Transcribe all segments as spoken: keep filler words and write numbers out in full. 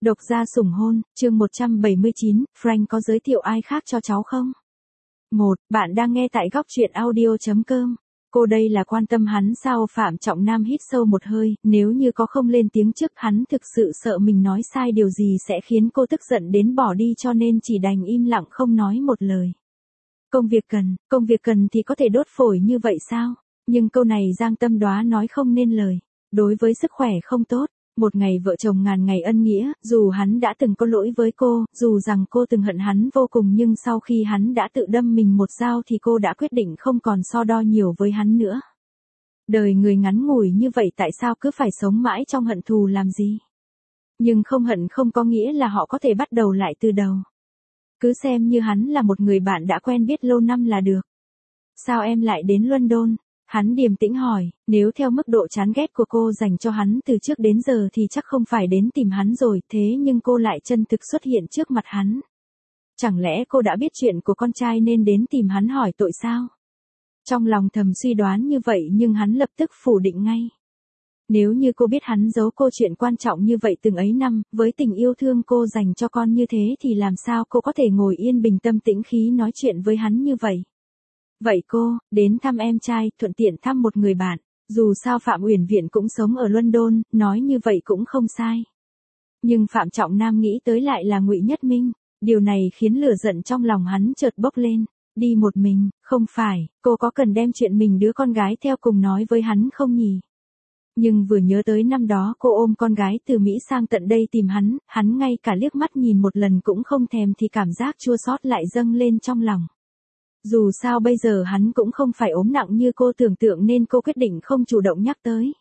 Độc gia sủng hôn, chương một trăm bảy mươi chín, Frank có giới thiệu ai khác cho cháu không? một. Bạn đang nghe tại góc truyện audio chấm com. Cô đây là quan tâm hắn sao? Phạm Trọng Nam hít sâu một hơi, nếu như có không lên tiếng trước hắn thực sự sợ mình nói sai điều gì sẽ khiến cô tức giận đến bỏ đi cho nên chỉ đành im lặng không nói một lời. Công việc cần, công việc cần thì có thể đốt phổi như vậy sao? Nhưng câu này Giang Tâm Đoá nói không nên lời. Đối với sức khỏe không tốt. Một ngày vợ chồng ngàn ngày ân nghĩa, dù hắn đã từng có lỗi với cô, dù rằng cô từng hận hắn vô cùng nhưng sau khi hắn đã tự đâm mình một dao thì cô đã quyết định không còn so đo nhiều với hắn nữa. Đời người ngắn ngủi như vậy tại sao cứ phải sống mãi trong hận thù làm gì? Nhưng không hận không có nghĩa là họ có thể bắt đầu lại từ đầu. Cứ xem như hắn là một người bạn đã quen biết lâu năm là được. Sao em lại đến London? Hắn điềm tĩnh hỏi, nếu theo mức độ chán ghét của cô dành cho hắn từ trước đến giờ thì chắc không phải đến tìm hắn rồi, thế nhưng cô lại chân thực xuất hiện trước mặt hắn. Chẳng lẽ cô đã biết chuyện của con trai nên đến tìm hắn hỏi tội sao? Trong lòng thầm suy đoán như vậy nhưng hắn lập tức phủ định ngay. Nếu như cô biết hắn giấu cô chuyện quan trọng như vậy từng ấy năm, với tình yêu thương cô dành cho con như thế thì làm sao cô có thể ngồi yên bình tâm tĩnh khí nói chuyện với hắn như vậy? Vậy cô, đến thăm em trai, thuận tiện thăm một người bạn, dù sao Phạm Uyển Viện cũng sống ở London, nói như vậy cũng không sai. Nhưng Phạm Trọng Nam nghĩ tới lại là Ngụy Nhất Minh, điều này khiến lửa giận trong lòng hắn chợt bốc lên. Đi một mình, không phải, cô có cần đem chuyện mình đứa con gái theo cùng nói với hắn không nhỉ? Nhưng vừa nhớ tới năm đó cô ôm con gái từ Mỹ sang tận đây tìm hắn, hắn ngay cả liếc mắt nhìn một lần cũng không thèm thì cảm giác chua xót lại dâng lên trong lòng. Dù sao bây giờ hắn cũng không phải ốm nặng như cô tưởng tượng nên cô quyết định không chủ động nhắc tới.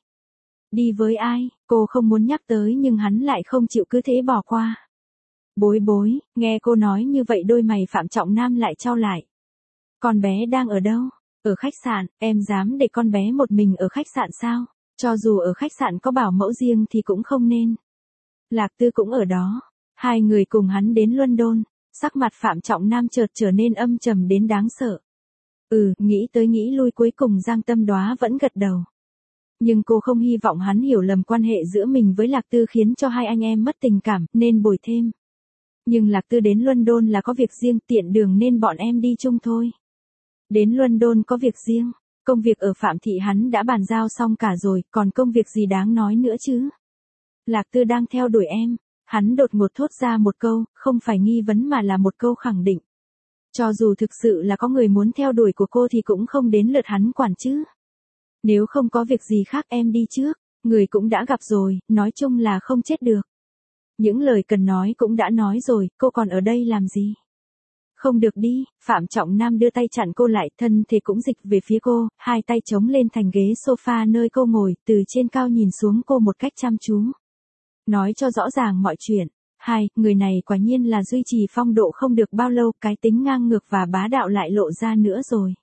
Đi với ai, cô không muốn nhắc tới nhưng hắn lại không chịu cứ thế bỏ qua. Bối bối, nghe cô nói như vậy đôi mày Phạm Trọng Nam lại chau lại. Con bé đang ở đâu? Ở khách sạn, em dám để con bé một mình ở khách sạn sao? Cho dù ở khách sạn có bảo mẫu riêng thì cũng không nên. Lạc Tư cũng ở đó. Hai người cùng hắn đến London. Sắc mặt Phạm Trọng Nam chợt trở nên âm trầm đến đáng sợ. Ừ, nghĩ tới nghĩ lui cuối cùng Giang Tâm Đoá vẫn gật đầu. Nhưng cô không hy vọng hắn hiểu lầm quan hệ giữa mình với Lạc Tư khiến cho hai anh em mất tình cảm, nên bồi thêm. Nhưng Lạc Tư đến London là có việc riêng tiện đường nên bọn em đi chung thôi. Đến London có việc riêng, công việc ở Phạm Thị hắn đã bàn giao xong cả rồi, còn công việc gì đáng nói nữa chứ? Lạc Tư đang theo đuổi em. Hắn đột ngột thốt ra một câu, không phải nghi vấn mà là một câu khẳng định. Cho dù thực sự là có người muốn theo đuổi của cô thì cũng không đến lượt hắn quản chứ. Nếu không có việc gì khác em đi trước, người cũng đã gặp rồi, nói chung là không chết được. Những lời cần nói cũng đã nói rồi, cô còn ở đây làm gì? Không được đi, Phạm Trọng Nam đưa tay chặn cô lại, thân thể cũng dịch về phía cô, hai tay chống lên thành ghế sofa nơi cô ngồi, từ trên cao nhìn xuống cô một cách chăm chú. Nói cho rõ ràng mọi chuyện. Hai, người này quả nhiên là duy trì phong độ không được bao lâu, cái tính ngang ngược và bá đạo lại lộ ra nữa rồi.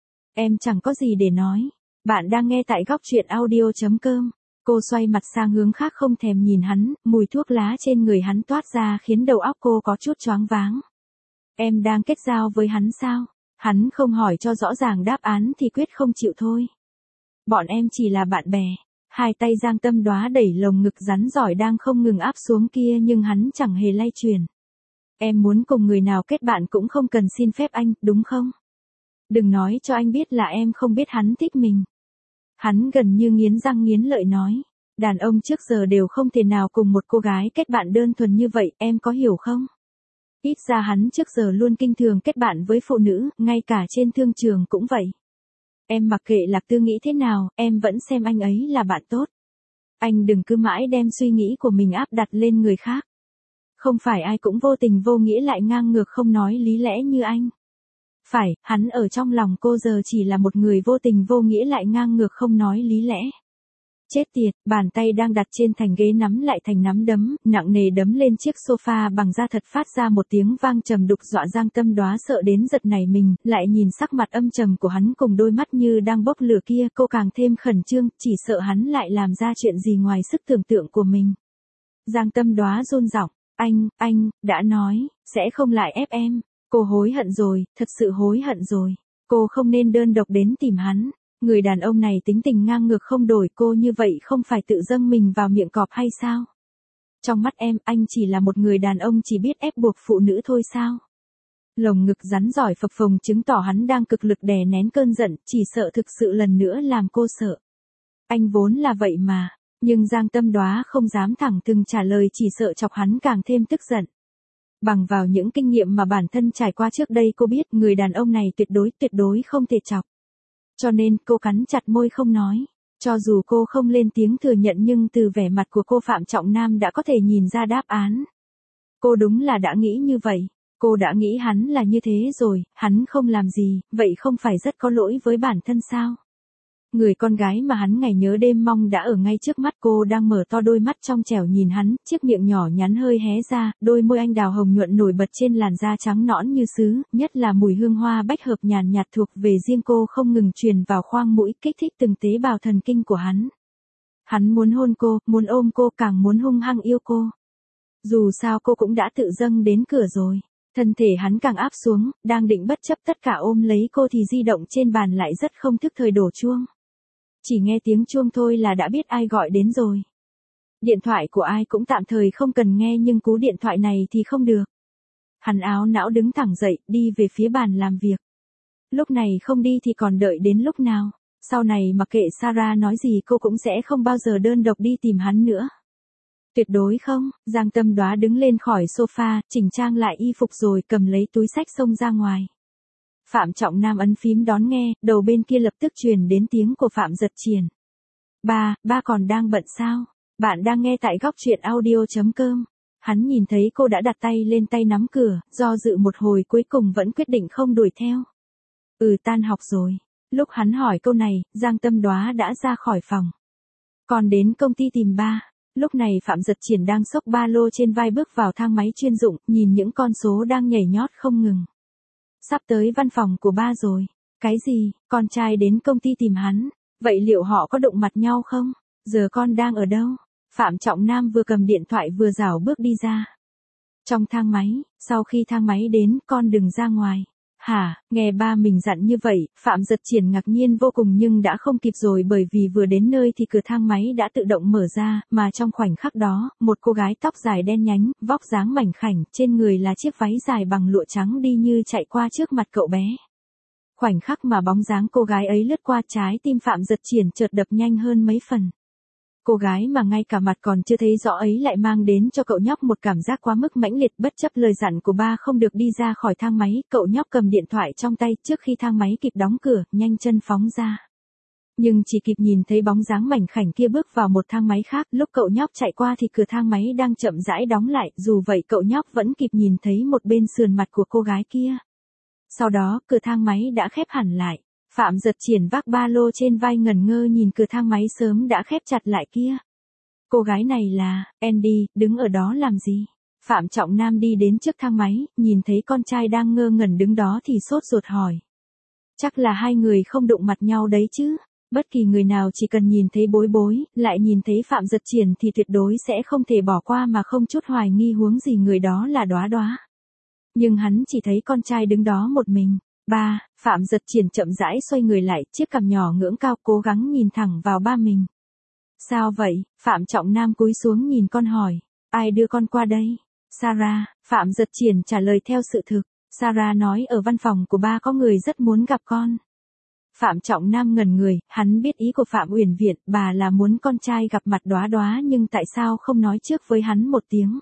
Em chẳng có gì để nói. Bạn đang nghe tại góc truyện audio chấm com. Cô xoay mặt sang hướng khác không thèm nhìn hắn, mùi thuốc lá trên người hắn toát ra khiến đầu óc cô có chút choáng váng. Em đang kết giao với hắn sao? Hắn không hỏi cho rõ ràng đáp án thì quyết không chịu thôi. Bọn em chỉ là bạn bè. Hai tay Giang Tâm Đoá đẩy lồng ngực rắn giỏi đang không ngừng áp xuống kia nhưng hắn chẳng hề lay chuyển. Em muốn cùng người nào kết bạn cũng không cần xin phép anh, đúng không? Đừng nói cho anh biết là em không biết hắn thích mình. Hắn gần như nghiến răng nghiến lợi nói. Đàn ông trước giờ đều không thể nào cùng một cô gái kết bạn đơn thuần như vậy, em có hiểu không? Ít ra hắn trước giờ luôn kinh thường kết bạn với phụ nữ, ngay cả trên thương trường cũng vậy. Em mặc kệ Lạc Tư nghĩ thế nào, em vẫn xem anh ấy là bạn tốt. Anh đừng cứ mãi đem suy nghĩ của mình áp đặt lên người khác. Không phải ai cũng vô tình vô nghĩa lại ngang ngược không nói lý lẽ như anh. Phải, hắn ở trong lòng cô giờ chỉ là một người vô tình vô nghĩa lại ngang ngược không nói lý lẽ. Chết tiệt, bàn tay đang đặt trên thành ghế nắm lại thành nắm đấm, nặng nề đấm lên chiếc sofa bằng da thật phát ra một tiếng vang trầm đục dọa Giang Tâm Đoá sợ đến giật nảy mình, lại nhìn sắc mặt âm trầm của hắn cùng đôi mắt như đang bốc lửa kia, cô càng thêm khẩn trương, chỉ sợ hắn lại làm ra chuyện gì ngoài sức tưởng tượng của mình. Giang Tâm Đoá run giọng, anh, anh, đã nói, sẽ không lại ép em, cô hối hận rồi, thật sự hối hận rồi, cô không nên đơn độc đến tìm hắn. Người đàn ông này tính tình ngang ngược không đổi, cô như vậy không phải tự dâng mình vào miệng cọp hay sao? Trong mắt em, anh chỉ là một người đàn ông chỉ biết ép buộc phụ nữ thôi sao? Lồng ngực rắn giỏi phập phồng chứng tỏ hắn đang cực lực đè nén cơn giận, chỉ sợ thực sự lần nữa làm cô sợ. Anh vốn là vậy mà, nhưng Giang Tâm Đoá không dám thẳng thừng trả lời, chỉ sợ chọc hắn càng thêm tức giận. Bằng vào những kinh nghiệm mà bản thân trải qua trước đây, cô biết người đàn ông này tuyệt đối tuyệt đối không thể chọc. Cho nên cô cắn chặt môi không nói. Cho dù cô không lên tiếng thừa nhận nhưng từ vẻ mặt của cô Phạm Trọng Nam đã có thể nhìn ra đáp án. Cô đúng là đã nghĩ như vậy. Cô đã nghĩ hắn là như thế rồi, hắn không làm gì, vậy không phải rất có lỗi với bản thân sao? Người con gái mà hắn ngày nhớ đêm mong đã ở ngay trước mắt cô, đang mở to đôi mắt trong trẻo nhìn hắn, chiếc miệng nhỏ nhắn hơi hé ra, đôi môi anh đào hồng nhuận nổi bật trên làn da trắng nõn như sứ, nhất là mùi hương hoa bách hợp nhàn nhạt thuộc về riêng cô không ngừng truyền vào khoang mũi, kích thích từng tế bào thần kinh của hắn. Hắn muốn hôn cô, muốn ôm cô, càng muốn hung hăng yêu cô. Dù sao cô cũng đã tự dâng đến cửa rồi. Thân thể hắn càng áp xuống, đang định bất chấp tất cả ôm lấy cô thì di động trên bàn lại rất không thức thời đổ chuông. Chỉ nghe tiếng chuông thôi là đã biết ai gọi đến rồi. Điện thoại của ai cũng tạm thời không cần nghe, nhưng cú điện thoại này thì không được. Hắn áo não đứng thẳng dậy, đi về phía bàn làm việc. Lúc này không đi thì còn đợi đến lúc nào? Sau này mặc kệ Sarah nói gì cô cũng sẽ không bao giờ đơn độc đi tìm hắn nữa. Tuyệt đối không. Giang Tâm Đoá đứng lên khỏi sofa, chỉnh trang lại y phục rồi cầm lấy túi xách xông ra ngoài. Phạm Trọng Nam ấn phím đón nghe, đầu bên kia lập tức truyền đến tiếng của Phạm Giật Triền. Ba, ba còn đang bận sao? Bạn đang nghe tại góc truyện audio chấm com. Hắn nhìn thấy cô đã đặt tay lên tay nắm cửa, do dự một hồi cuối cùng vẫn quyết định không đuổi theo. Ừ, tan học rồi. Lúc hắn hỏi câu này, Giang Tâm Đoá đã ra khỏi phòng. Còn đến công ty tìm ba. Lúc này Phạm Giật Triển đang xốc ba lô trên vai bước vào thang máy chuyên dụng, nhìn những con số đang nhảy nhót không ngừng. Sắp tới văn phòng của ba rồi. Cái gì, con trai đến công ty tìm hắn? Vậy liệu họ có đụng mặt nhau không? Giờ con đang ở đâu? Phạm Trọng Nam vừa cầm điện thoại vừa rảo bước đi ra. Trong thang máy, sau khi thang máy đến, con đừng ra ngoài. Hả, nghe ba mình dặn như vậy, Phạm Giật Triển ngạc nhiên vô cùng nhưng đã không kịp rồi, bởi vì vừa đến nơi thì cửa thang máy đã tự động mở ra, mà trong khoảnh khắc đó, một cô gái tóc dài đen nhánh, vóc dáng mảnh khảnh, trên người là chiếc váy dài bằng lụa trắng đi như chạy qua trước mặt cậu bé. Khoảnh khắc mà bóng dáng cô gái ấy lướt qua, trái tim Phạm Giật Triển chợt đập nhanh hơn mấy phần. Cô gái mà ngay cả mặt còn chưa thấy rõ ấy lại mang đến cho cậu nhóc một cảm giác quá mức mãnh liệt. Bất chấp lời dặn của ba không được đi ra khỏi thang máy, cậu nhóc cầm điện thoại trong tay, trước khi thang máy kịp đóng cửa, nhanh chân phóng ra. Nhưng chỉ kịp nhìn thấy bóng dáng mảnh khảnh kia bước vào một thang máy khác, lúc cậu nhóc chạy qua thì cửa thang máy đang chậm rãi đóng lại, dù vậy cậu nhóc vẫn kịp nhìn thấy một bên sườn mặt của cô gái kia. Sau đó, cửa thang máy đã khép hẳn lại. Phạm Giật Triển vác ba lô trên vai ngẩn ngơ nhìn cửa thang máy sớm đã khép chặt lại kia. Cô gái này là, Andy, đứng ở đó làm gì? Phạm Trọng Nam đi đến trước thang máy, nhìn thấy con trai đang ngơ ngẩn đứng đó thì sốt ruột hỏi. Chắc là hai người không đụng mặt nhau đấy chứ? Bất kỳ người nào chỉ cần nhìn thấy bối bối, lại nhìn thấy Phạm Giật Triển thì tuyệt đối sẽ không thể bỏ qua mà không chút hoài nghi huống gì người đó là Đoá Đoá. Nhưng hắn chỉ thấy con trai đứng đó một mình. Ba, Phạm Giật Triển chậm rãi xoay người lại, chiếc cằm nhỏ ngưỡng cao cố gắng nhìn thẳng vào ba mình. Sao vậy? Phạm Trọng Nam cúi xuống nhìn con hỏi. Ai đưa con qua đây? Sarah, Phạm Giật Triển trả lời theo sự thực. Sarah nói ở văn phòng của ba có người rất muốn gặp con. Phạm Trọng Nam ngẩn người, hắn biết ý của Phạm Uyển Viện, bà là muốn con trai gặp mặt Đoá Đoá nhưng tại sao không nói trước với hắn một tiếng.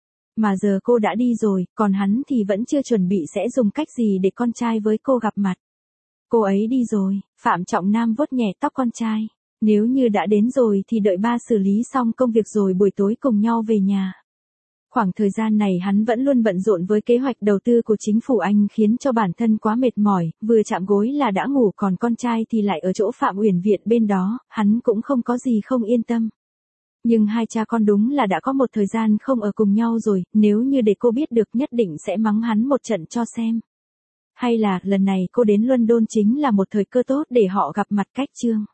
Mà giờ cô đã đi rồi, còn hắn thì vẫn chưa chuẩn bị sẽ dùng cách gì để con trai với cô gặp mặt. Cô ấy đi rồi, Phạm Trọng Nam vuốt nhẹ tóc con trai. Nếu như đã đến rồi thì đợi ba xử lý xong công việc rồi buổi tối cùng nhau về nhà. Khoảng thời gian này hắn vẫn luôn bận rộn với kế hoạch đầu tư của chính phủ Anh khiến cho bản thân quá mệt mỏi, vừa chạm gối là đã ngủ, còn con trai thì lại ở chỗ Phạm Uyển Viện bên đó, hắn cũng không có gì không yên tâm. Nhưng hai cha con đúng là đã có một thời gian không ở cùng nhau rồi, nếu như để cô biết được nhất định sẽ mắng hắn một trận cho xem. Hay là lần này cô đến London chính là một thời cơ tốt để họ gặp mặt cách chương.